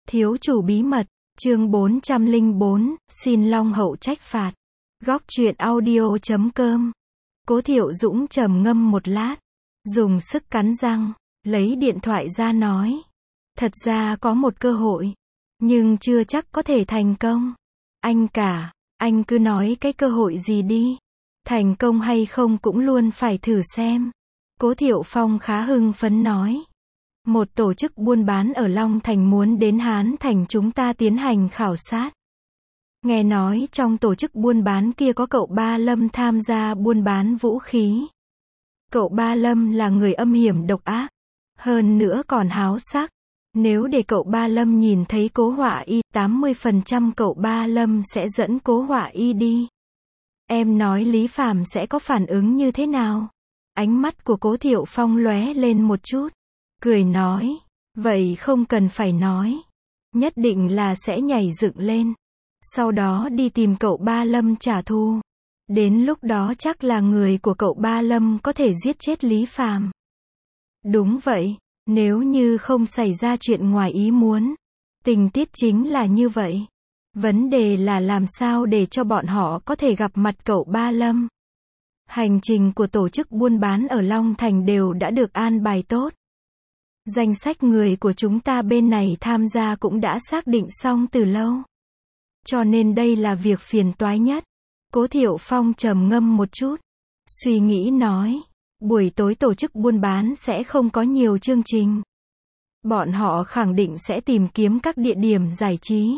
Thiếu chủ bí mật, chương 404, xin Long hậu trách phạt. Góc truyện audio.com. Cố Thiệu Dũng trầm ngâm một lát, dùng sức cắn răng, lấy điện thoại ra nói. Thật ra có một cơ hội, nhưng chưa chắc có thể thành công. Anh cả, anh cứ nói cái cơ hội gì đi. Thành công hay không cũng luôn phải thử xem. Cố Thiệu Phong khá hưng phấn nói. Một tổ chức buôn bán ở Long Thành muốn đến Hán Thành chúng ta tiến hành khảo sát. Nghe nói trong tổ chức buôn bán kia có cậu Ba Lâm tham gia buôn bán vũ khí. Cậu Ba Lâm là người âm hiểm độc ác, hơn nữa còn háo sắc. Nếu để cậu Ba Lâm nhìn thấy Cố Họa Y, 80% cậu Ba Lâm sẽ dẫn Cố Họa Y đi. Em nói Lý Phàm sẽ có phản ứng như thế nào? Ánh mắt của Cố Thiệu Phong lóe lên một chút, cười nói, vậy không cần phải nói. Nhất định là sẽ nhảy dựng lên. Sau đó đi tìm cậu Ba Lâm trả thù. Đến lúc đó chắc là người của cậu Ba Lâm có thể giết chết Lý Phàm. Đúng vậy, nếu như không xảy ra chuyện ngoài ý muốn. Tình tiết chính là như vậy. Vấn đề là làm sao để cho bọn họ có thể gặp mặt cậu Ba Lâm. Hành trình của tổ chức buôn bán ở Long Thành đều đã được an bài tốt. Danh sách người của chúng ta bên này tham gia cũng đã xác định xong từ lâu. Cho nên đây là việc phiền toái nhất. Cố Thiệu Phong trầm ngâm một chút, suy nghĩ nói, buổi tối tổ chức buôn bán sẽ không có nhiều chương trình. Bọn họ khẳng định sẽ tìm kiếm các địa điểm giải trí.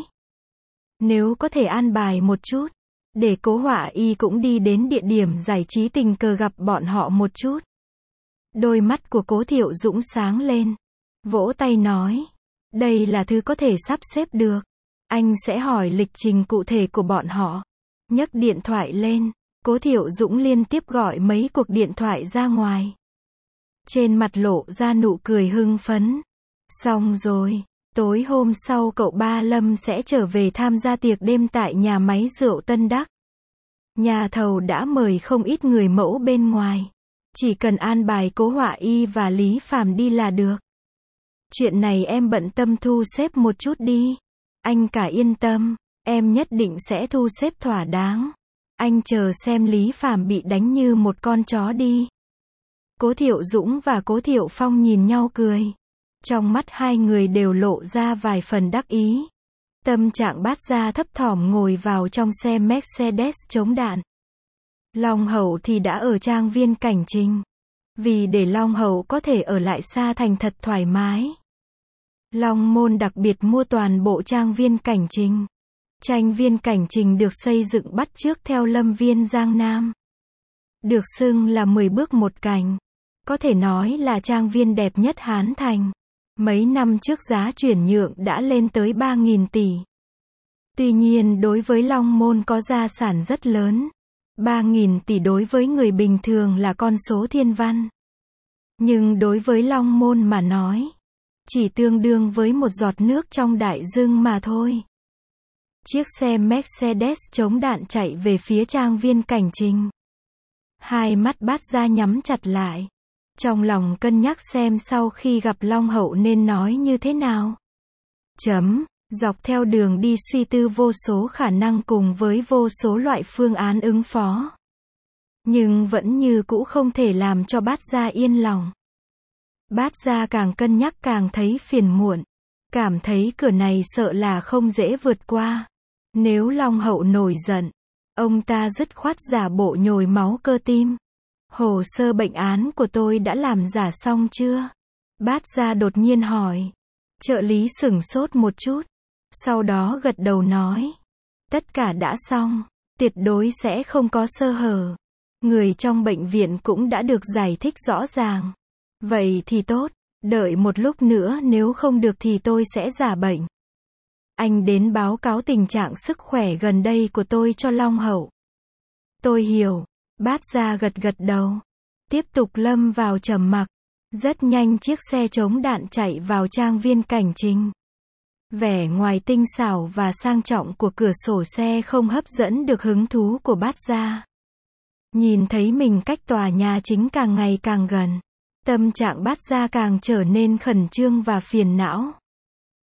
Nếu có thể an bài một chút, để Cố Họa Y cũng đi đến địa điểm giải trí tình cờ gặp bọn họ một chút. Đôi mắt của Cố Thiệu Dũng sáng lên, vỗ tay nói, đây là thứ có thể sắp xếp được. Anh sẽ hỏi lịch trình cụ thể của bọn họ. Nhấc điện thoại lên, Cố Thiệu Dũng liên tiếp gọi mấy cuộc điện thoại ra ngoài. Trên mặt lộ ra nụ cười hưng phấn. Xong rồi, tối hôm sau cậu Ba Lâm sẽ trở về tham gia tiệc đêm tại nhà máy rượu Tân Đắc. Nhà thầu đã mời không ít người mẫu bên ngoài. Chỉ cần an bài Cố Họa Y và Lý Phàm đi là được. Chuyện này em bận tâm thu xếp một chút đi. Anh cả yên tâm, em nhất định sẽ thu xếp thỏa đáng. Anh chờ xem Lý Phàm bị đánh như một con chó đi. Cố Thiệu Dũng và Cố Thiệu Phong nhìn nhau cười. Trong mắt hai người đều lộ ra vài phần đắc ý. Tâm trạng Bát Gia thấp thỏm ngồi vào trong xe Mercedes chống đạn. Long hậu thì đã ở trang viên Cảnh Trình. Vì để Long hậu có thể ở lại Sa Thành thật thoải mái, Long Môn đặc biệt mua toàn bộ trang viên Cảnh Trình. Tranh viên Cảnh Trình được xây dựng bắt chước theo lâm viên Giang Nam. Được xưng là 10 bước một cảnh. Có thể nói là trang viên đẹp nhất Hán Thành. Mấy năm trước giá chuyển nhượng đã lên tới 3.000 tỷ. Tuy nhiên đối với Long Môn có gia sản rất lớn. 3.000 tỷ đối với người bình thường là con số thiên văn. Nhưng đối với Long Môn mà nói, chỉ tương đương với một giọt nước trong đại dương mà thôi. Chiếc xe Mercedes chống đạn chạy về phía trang viên Cảnh Trình. Hai mắt Bát Gia nhắm chặt lại. Trong lòng cân nhắc xem sau khi gặp Long hậu nên nói như thế nào. Dọc theo đường đi suy tư vô số khả năng cùng với vô số loại phương án ứng phó. Nhưng vẫn như cũ không thể làm cho Bát Gia yên lòng. Bát Gia càng cân nhắc càng thấy phiền muộn. Cảm thấy cửa này sợ là không dễ vượt qua. Nếu Long hậu nổi giận, ông ta dứt khoát giả bộ nhồi máu cơ tim. Hồ sơ bệnh án của tôi đã làm giả xong chưa? Bát Gia đột nhiên hỏi. Trợ lý sửng sốt một chút. Sau đó gật đầu nói. Tất cả đã xong. Tuyệt đối sẽ không có sơ hở. Người trong bệnh viện cũng đã được giải thích rõ ràng. Vậy thì tốt. Đợi một lúc nữa nếu không được thì tôi sẽ giả bệnh. Anh đến báo cáo tình trạng sức khỏe gần đây của tôi cho Long hậu. Tôi hiểu. Bát Gia gật gật đầu. Tiếp tục lâm vào trầm mặc. Rất nhanh chiếc xe chống đạn chạy vào trang viên Cảnh Trình. Vẻ ngoài tinh xảo và sang trọng của cửa sổ xe không hấp dẫn được hứng thú của Bát Gia. Nhìn thấy mình cách tòa nhà chính càng ngày càng gần. Tâm trạng Bát Gia càng trở nên khẩn trương và phiền não.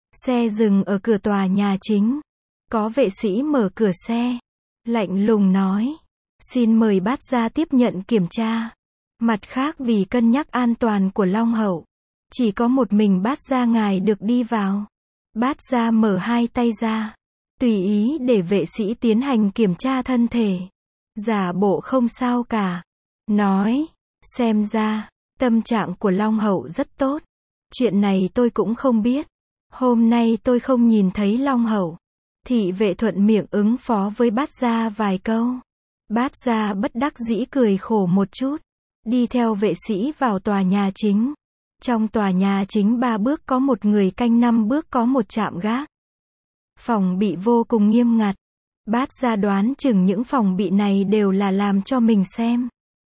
Xe dừng ở cửa tòa nhà chính. Có vệ sĩ mở cửa xe. Lạnh lùng nói. Xin mời bát gia tiếp nhận kiểm tra. Mặt khác vì cân nhắc an toàn của Long hậu, chỉ có một mình bát gia ngài được đi vào. Bát gia mở hai tay ra, tùy ý để vệ sĩ tiến hành kiểm tra thân thể. Giả bộ không sao cả. Nói, xem ra, tâm trạng của Long hậu rất tốt. Chuyện này tôi cũng không biết. Hôm nay tôi không nhìn thấy Long hậu. Thị vệ thuận miệng ứng phó với bát gia vài câu. Bát gia bất đắc dĩ cười khổ một chút. Đi theo vệ sĩ vào tòa nhà chính. Trong tòa nhà chính 3 bước có một người canh, 5 bước có một trạm gác. Phòng bị vô cùng nghiêm ngặt. Bát gia đoán chừng những phòng bị này đều là làm cho mình xem.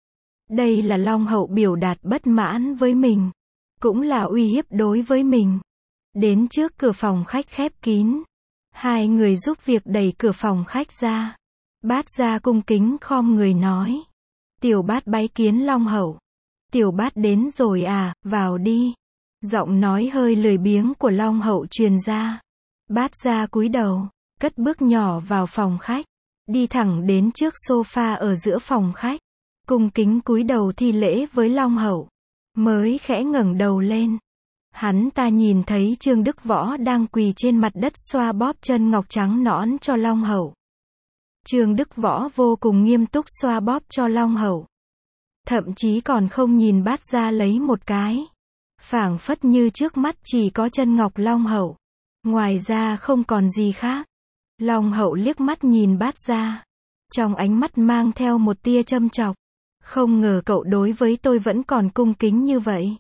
Đây là Long hậu biểu đạt bất mãn với mình. Cũng là uy hiếp đối với mình. Đến trước cửa phòng khách khép kín. Hai người giúp việc đẩy cửa phòng khách ra. Bát gia cung kính khom người nói. Tiểu bát bái kiến Long hậu. Tiểu bát đến rồi à, vào đi. Giọng nói hơi lười biếng của Long hậu truyền ra. Bát gia cúi đầu, cất bước nhỏ vào phòng khách. Đi thẳng đến trước sofa ở giữa phòng khách. Cung kính cúi đầu thi lễ với Long hậu. Mới khẽ ngẩng đầu lên. Hắn ta nhìn thấy Trương Đức Võ đang quỳ trên mặt đất xoa bóp chân ngọc trắng nõn cho Long hậu. Trương Đức Võ vô cùng nghiêm túc xoa bóp cho Long hậu. Thậm chí còn không nhìn bát gia lấy một cái. Phảng phất như trước mắt chỉ có chân ngọc Long hậu. Ngoài ra không còn gì khác. Long hậu liếc mắt nhìn bát gia. Trong ánh mắt mang theo một tia châm chọc. Không ngờ cậu đối với tôi vẫn còn cung kính như vậy.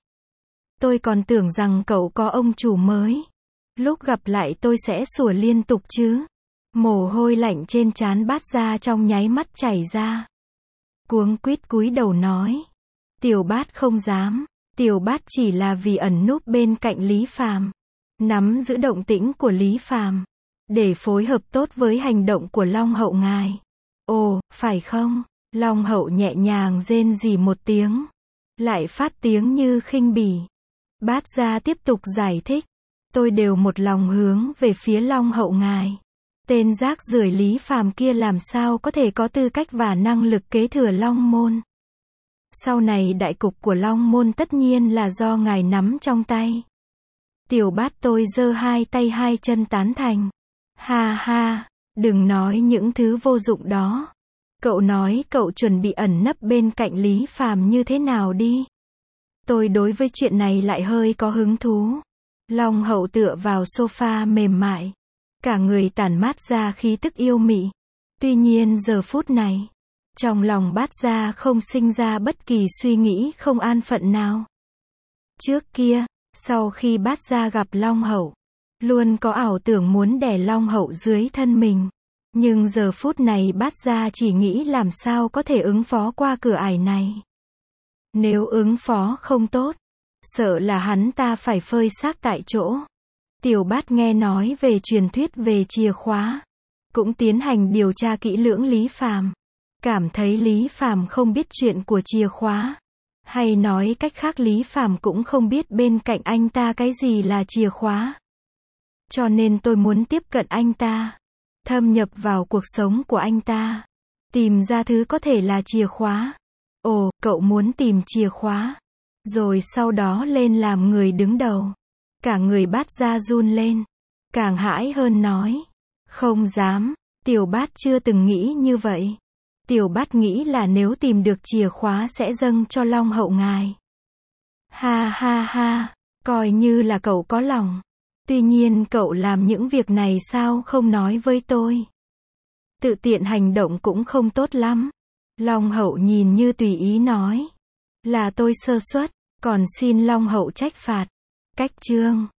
Tôi còn tưởng rằng cậu có ông chủ mới. Lúc gặp lại tôi sẽ sủa liên tục chứ. Mồ hôi lạnh trên trán bát gia trong nháy mắt chảy ra. Cuống quýt cúi đầu nói. Tiểu bát không dám. Tiểu bát chỉ là vì ẩn núp bên cạnh Lý Phàm. Nắm giữ động tĩnh của Lý Phàm. Để phối hợp tốt với hành động của Long hậu ngài. Ồ, phải không? Long hậu nhẹ nhàng rên rỉ một tiếng. Lại phát tiếng như khinh bỉ. Bát gia tiếp tục giải thích. Tôi đều một lòng hướng về phía Long hậu ngài. Tên rác rưởi Lý Phàm kia làm sao có thể có tư cách và năng lực kế thừa Long môn. Sau này đại cục của Long môn tất nhiên là do ngài nắm trong tay. Tiểu bát tôi giơ hai tay hai chân tán thành. Ha ha, đừng nói những thứ vô dụng đó. Cậu nói cậu chuẩn bị ẩn nấp bên cạnh Lý Phàm như thế nào đi. Tôi đối với chuyện này lại hơi có hứng thú. Long hậu tựa vào sofa mềm mại. Cả người tản mát ra khí tức yêu mị. Tuy nhiên giờ phút này, trong lòng bát gia không sinh ra bất kỳ suy nghĩ không an phận nào. Trước kia, sau khi bát gia gặp Long hậu, luôn có ảo tưởng muốn đè Long hậu dưới thân mình. Nhưng giờ phút này bát gia chỉ nghĩ làm sao có thể ứng phó qua cửa ải này. Nếu ứng phó không tốt, sợ là hắn ta phải phơi xác tại chỗ. Tiểu bát nghe nói về truyền thuyết về chìa khóa. Cũng tiến hành điều tra kỹ lưỡng Lý Phàm. Cảm thấy Lý Phàm không biết chuyện của chìa khóa. Hay nói cách khác Lý Phàm cũng không biết bên cạnh anh ta cái gì là chìa khóa. Cho nên tôi muốn tiếp cận anh ta. Thâm nhập vào cuộc sống của anh ta. Tìm ra thứ có thể là chìa khóa. Ồ, cậu muốn tìm chìa khóa. Rồi sau đó lên làm người đứng đầu. Cả người bát gia run lên. Càng hãi hơn nói. Không dám. Tiểu bát chưa từng nghĩ như vậy. Tiểu bát nghĩ là nếu tìm được chìa khóa sẽ dâng cho Long hậu ngài. Ha ha ha. Coi như là cậu có lòng. Tuy nhiên cậu làm những việc này sao không nói với tôi. Tự tiện hành động cũng không tốt lắm. Long hậu nhìn như tùy ý nói. Là tôi sơ suất. Còn xin Long hậu trách phạt. Cách chương